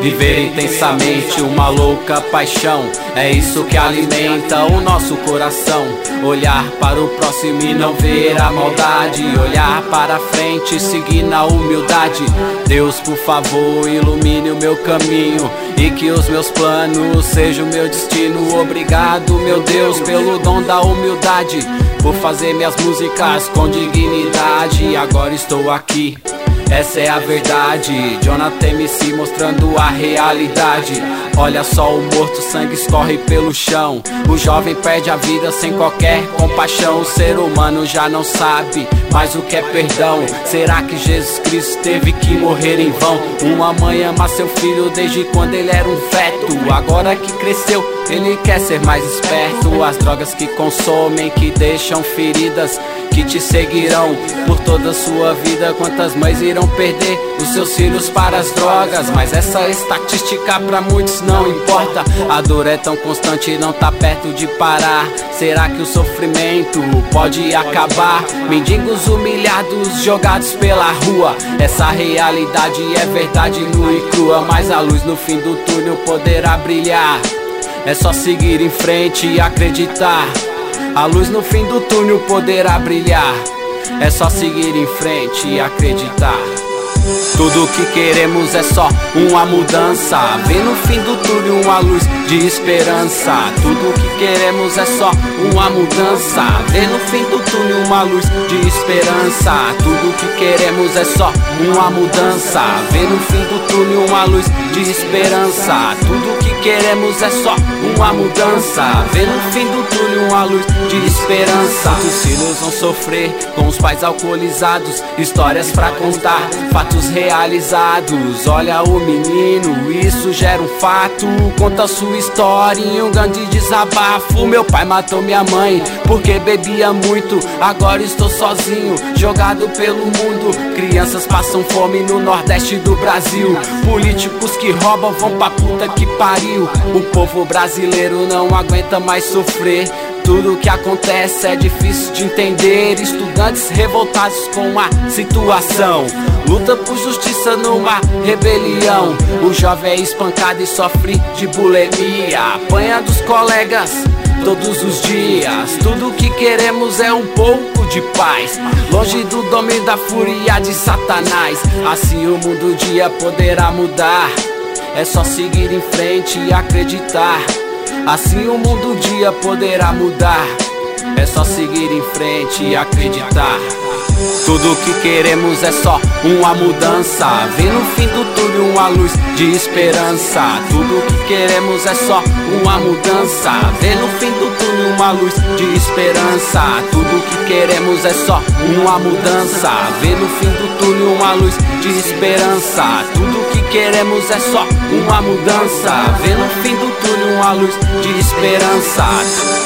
Viver intensamente uma louca paixão, é isso que alimenta o nosso coração. Olhar para o próximo e não ver a maldade, olhar para frente e seguir na humildade. Deus, por favor, ilumine o meu caminho e que os meus planos sejam o meu destino. Obrigado, meu Deus, pelo dom da humildade, por fazer minhas músicas com dignidade. Agora estou aqui, essa é a verdade. Jonathan MC mostrando a realidade. Olha só o morto, sangue escorre pelo chão. O jovem perde a vida sem qualquer compaixão. O ser humano já não sabe mais o que é perdão. Será que Jesus Cristo teve que morrer em vão? Uma mãe ama seu filho desde quando ele era um feto. Agora que cresceu, ele quer ser mais esperto. As drogas que consomem, que deixam feridas, que te seguirão por toda a sua vida. Quantas mães irão perder os seus filhos para as drogas? Mas essa estatística pra muitos não importa. A dor é tão constante e não tá perto de parar. Será que o sofrimento pode acabar? Mendigos humilhados, jogados pela rua. Essa realidade é verdade nua e crua. Mas a luz no fim do túnel poderá brilhar. É só seguir em frente e acreditar. A luz no fim do túnel poderá brilhar. É só seguir em frente e acreditar. Tudo o que queremos é só uma mudança. Vê no fim do túnel uma luz de esperança. Tudo o que queremos é só uma mudança. Vê no fim do túnel uma luz de esperança. Tudo o que queremos é só uma mudança. Vê no fim do túnel uma luz de esperança. Tudo o que queremos é só uma mudança. Vê no fim do túnel uma luz de esperança. Os filhos vão sofrer com os pais alcoolizados, histórias pra contar, fatos realizados. Olha o menino, isso gera um fato. Conta sua história em um grande desabafo. Meu pai matou minha mãe porque bebia muito. Agora estou sozinho, jogado pelo mundo. Crianças passam fome no Nordeste do Brasil. Políticos que roubam vão pra puta que pariu. O povo brasileiro não aguenta mais sofrer. Tudo o que acontece é difícil de entender. Estudantes revoltados com a situação, luta por justiça numa rebelião. O jovem é espancado e sofre de bulimia. Apanha dos colegas todos os dias. Tudo o que queremos é um pouco de paz, longe do domínio da fúria de Satanás. Assim o mundo um dia poderá mudar. É só seguir em frente e acreditar. Assim o mundo um dia poderá mudar. É só seguir em frente e acreditar. Tudo o que queremos é só uma mudança. Vê no fim do túnel uma luz de esperança. Tudo o que queremos é só uma mudança. Vê no fim do túnel uma luz de esperança. Tudo o que queremos é só uma mudança. Vê no fim do túnel uma luz de esperança. Tudo o que queremos é só uma mudança. Vê no fim do túnel uma luz de esperança.